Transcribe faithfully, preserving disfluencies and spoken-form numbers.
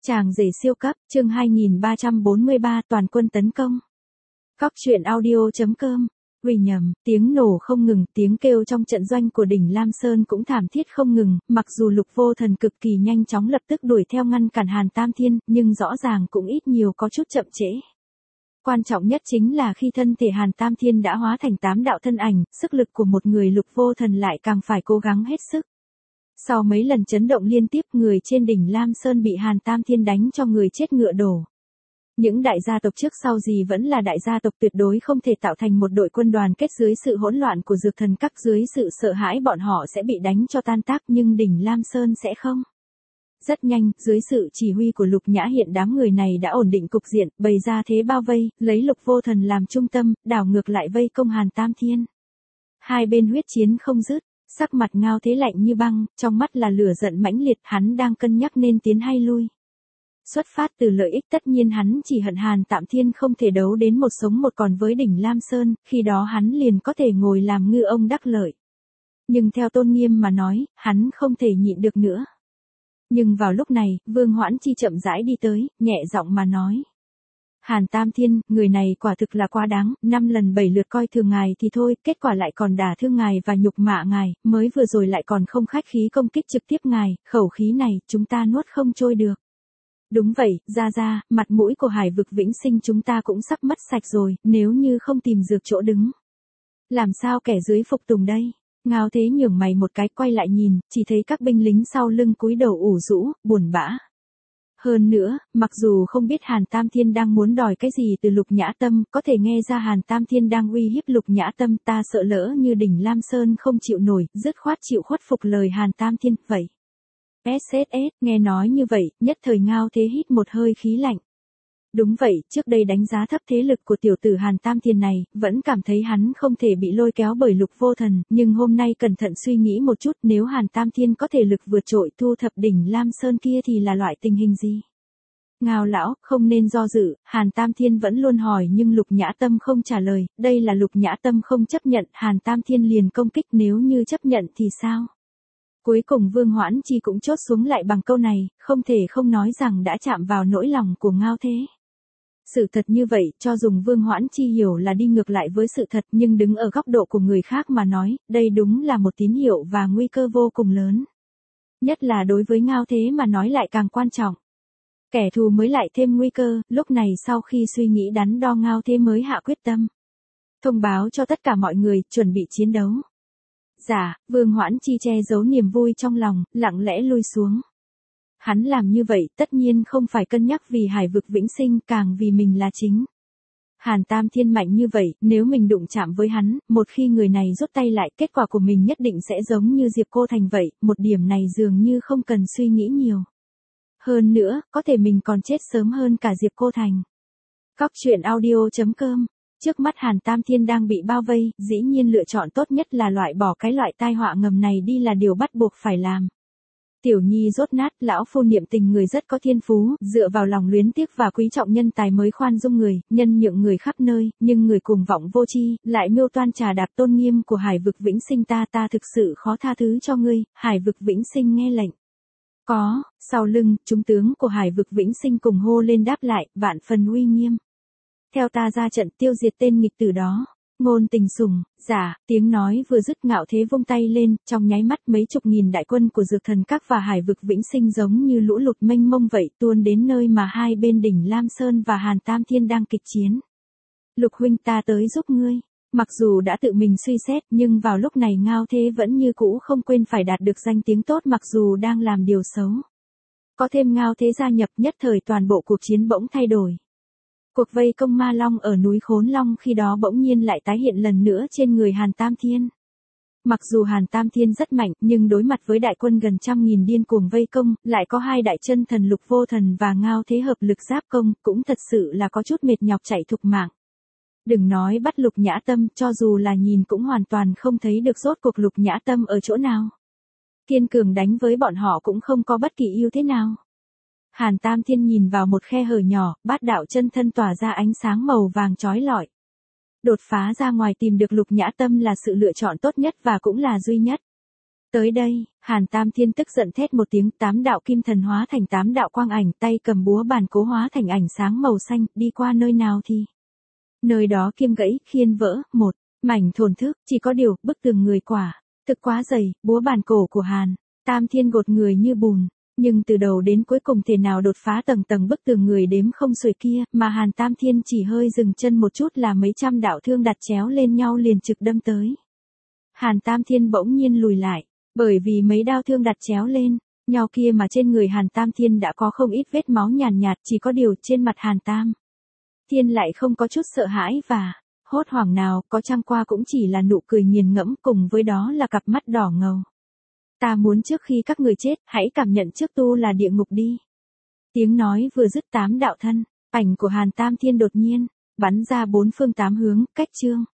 Chàng rể siêu cấp, chương hai nghìn ba trăm bốn mươi ba toàn quân tấn công. Cóc truyện audio.com. Vì nhầm, tiếng nổ không ngừng, tiếng kêu trong trận doanh của đỉnh Lam Sơn cũng thảm thiết không ngừng, mặc dù Lục Vô Thần cực kỳ nhanh chóng lập tức đuổi theo ngăn cản Hàn Tam Thiên, nhưng rõ ràng cũng ít nhiều có chút chậm trễ. Quan trọng nhất chính là khi thân thể Hàn Tam Thiên đã hóa thành tám đạo thân ảnh, sức lực của một người Lục Vô Thần lại càng phải cố gắng hết sức. Sau mấy lần chấn động liên tiếp, người trên đỉnh Lam Sơn bị Hàn Tam Thiên đánh cho người chết ngựa đổ. Những đại gia tộc trước sau gì vẫn là đại gia tộc, tuyệt đối không thể tạo thành một đội quân đoàn kết dưới sự hỗn loạn của Dược Thần Các, dưới sự sợ hãi bọn họ sẽ bị đánh cho tan tác, nhưng đỉnh Lam Sơn sẽ không. Rất nhanh, dưới sự chỉ huy của Lục Nhã Hiện, đám người này đã ổn định cục diện, bày ra thế bao vây, lấy Lục Vô Thần làm trung tâm, đảo ngược lại vây công Hàn Tam Thiên. Hai bên huyết chiến không dứt. Sắc mặt Ngao Thế lạnh như băng, trong mắt là lửa giận mãnh liệt, hắn đang cân nhắc nên tiến hay lui. Xuất phát từ lợi ích, tất nhiên hắn chỉ hận Hàn Tam Thiên không thể đấu đến một sống một còn với đỉnh Lam Sơn, khi đó hắn liền có thể ngồi làm ngư ông đắc lợi. Nhưng theo tôn nghiêm mà nói, hắn không thể nhịn được nữa. Nhưng vào lúc này, Vương Hoãn Chi chậm rãi đi tới, nhẹ giọng mà nói. Hàn Tam Thiên, người này quả thực là quá đáng, năm lần bảy lượt coi thường ngài thì thôi, kết quả lại còn đả thương ngài và nhục mạ ngài, mới vừa rồi lại còn không khách khí công kích trực tiếp ngài, khẩu khí này, chúng ta nuốt không trôi được. Đúng vậy, ra ra, mặt mũi của Hải Vực Vĩnh Sinh chúng ta cũng sắp mất sạch rồi, nếu như không tìm dược chỗ đứng. Làm sao kẻ dưới phục tùng đây? Ngao Thế nhường mày một cái, quay lại nhìn, chỉ thấy các binh lính sau lưng cúi đầu ủ rũ, buồn bã. Hơn nữa, mặc dù không biết Hàn Tam Thiên đang muốn đòi cái gì từ Lục Nhã Tâm, có thể nghe ra Hàn Tam Thiên đang uy hiếp Lục Nhã Tâm, ta sợ lỡ như đỉnh Lam Sơn không chịu nổi, dứt khoát chịu khuất phục lời Hàn Tam Thiên, vậy. ét ét ét, nghe nói như vậy, nhất thời Ngao Thế hít một hơi khí lạnh. Đúng vậy, trước đây đánh giá thấp thế lực của tiểu tử Hàn Tam Thiên này, vẫn cảm thấy hắn không thể bị lôi kéo bởi Lục Vô Thần, nhưng hôm nay cẩn thận suy nghĩ một chút, nếu Hàn Tam Thiên có thể lực vượt trội thu thập đỉnh Lam Sơn kia thì là loại tình hình gì? Ngao lão, không nên do dự, Hàn Tam Thiên vẫn luôn hỏi nhưng Lục Nhã Tâm không trả lời, đây là Lục Nhã Tâm không chấp nhận, Hàn Tam Thiên liền công kích, nếu như chấp nhận thì sao? Cuối cùng Vương Hoãn Chi cũng chốt xuống lại bằng câu này, không thể không nói rằng đã chạm vào nỗi lòng của Ngao Thế. Sự thật như vậy, cho dùng Vương Hoãn Chi hiểu là đi ngược lại với sự thật, nhưng đứng ở góc độ của người khác mà nói, đây đúng là một tín hiệu và nguy cơ vô cùng lớn. Nhất là đối với Ngao Thế mà nói lại càng quan trọng. Kẻ thù mới lại thêm nguy cơ, lúc này sau khi suy nghĩ đắn đo, Ngao Thế mới hạ quyết tâm. Thông báo cho tất cả mọi người, chuẩn bị chiến đấu. Dạ, Vương Hoãn Chi che giấu niềm vui trong lòng, lặng lẽ lui xuống. Hắn làm như vậy, tất nhiên không phải cân nhắc vì Hải Vực Vĩnh Sinh, càng vì mình là chính. Hàn Tam Thiên mạnh như vậy, nếu mình đụng chạm với hắn, một khi người này rút tay lại, kết quả của mình nhất định sẽ giống như Diệp Cô Thành vậy, một điểm này dường như không cần suy nghĩ nhiều. Hơn nữa, có thể mình còn chết sớm hơn cả Diệp Cô Thành. Cóc truyện audio.com. Trước mắt Hàn Tam Thiên đang bị bao vây, dĩ nhiên lựa chọn tốt nhất là loại bỏ cái loại tai họa ngầm này đi là điều bắt buộc phải làm. Tiểu Nhi rốt nát, lão phu niệm tình người rất có thiên phú, dựa vào lòng luyến tiếc và quý trọng nhân tài mới khoan dung người, nhân nhượng người khắp nơi, nhưng người cuồng vọng vô tri, lại mưu toan trà đạp tôn nghiêm của Hải Vực Vĩnh Sinh, ta ta thực sự khó tha thứ cho ngươi. Hải Vực Vĩnh Sinh nghe lệnh. Có, sau lưng, chúng tướng của Hải Vực Vĩnh Sinh cùng hô lên đáp lại, vạn phần uy nghiêm. Theo ta ra trận tiêu diệt tên nghịch tử đó. Ngôn Tình Sùng, giả, tiếng nói vừa dứt, Ngạo Thế vung tay lên, trong nháy mắt mấy chục nghìn đại quân của Dược Thần Các và Hải Vực Vĩnh Sinh giống như lũ lụt mênh mông vậy tuôn đến nơi mà hai bên đỉnh Lam Sơn và Hàn Tam Thiên đang kịch chiến. Lục huynh, ta tới giúp ngươi. Mặc dù đã tự mình suy xét, nhưng vào lúc này Ngao Thế vẫn như cũ không quên phải đạt được danh tiếng tốt mặc dù đang làm điều xấu. Có thêm Ngao Thế gia nhập, nhất thời toàn bộ cuộc chiến bỗng thay đổi. Cuộc vây công Ma Long ở núi Khốn Long khi đó bỗng nhiên lại tái hiện lần nữa trên người Hàn Tam Thiên. Mặc dù Hàn Tam Thiên rất mạnh, nhưng đối mặt với đại quân gần trăm nghìn điên cuồng vây công, lại có hai đại chân thần Lục Vô Thần và Ngao Thế hợp lực giáp công, cũng thật sự là có chút mệt nhọc chạy thục mạng. Đừng nói bắt Lục Nhã Tâm, cho dù là nhìn cũng hoàn toàn không thấy được rốt cuộc Lục Nhã Tâm ở chỗ nào. Kiên cường đánh với bọn họ cũng không có bất kỳ ưu thế nào. Hàn Tam Thiên nhìn vào một khe hở nhỏ, bát đạo chân thân tỏa ra ánh sáng màu vàng chói lọi. Đột phá ra ngoài tìm được Lục Nhã Tâm là sự lựa chọn tốt nhất và cũng là duy nhất. Tới đây, Hàn Tam Thiên tức giận thét một tiếng, tám đạo kim thần hóa thành tám đạo quang ảnh, tay cầm búa bàn cố hóa thành ảnh sáng màu xanh, đi qua nơi nào thì nơi đó kim gãy, khiên vỡ, một mảnh thổn thức, chỉ có điều, bức tường người quả thực quá dày, búa bàn cổ của Hàn Tam Thiên gột người như bùn, nhưng từ đầu đến cuối cùng thể nào đột phá tầng tầng bức tường người đếm không xuể kia, mà Hàn Tam Thiên chỉ hơi dừng chân một chút là mấy trăm đạo thương đặt chéo lên nhau liền trực đâm tới. Hàn Tam Thiên bỗng nhiên lùi lại, bởi vì mấy đao thương đặt chéo lên nhau kia mà trên người Hàn Tam Thiên đã có không ít vết máu nhàn nhạt, chỉ có điều trên mặt Hàn Tam Thiên lại không có chút sợ hãi và hốt hoảng nào, có chăng qua cũng chỉ là nụ cười nghiền ngẫm, cùng với đó là cặp mắt đỏ ngầu. Ta muốn trước khi các người chết, hãy cảm nhận trước tu là địa ngục đi. Tiếng nói vừa dứt, tám đạo thân ảnh của Hàn Tam Thiên đột nhiên bắn ra bốn phương tám hướng, cách chương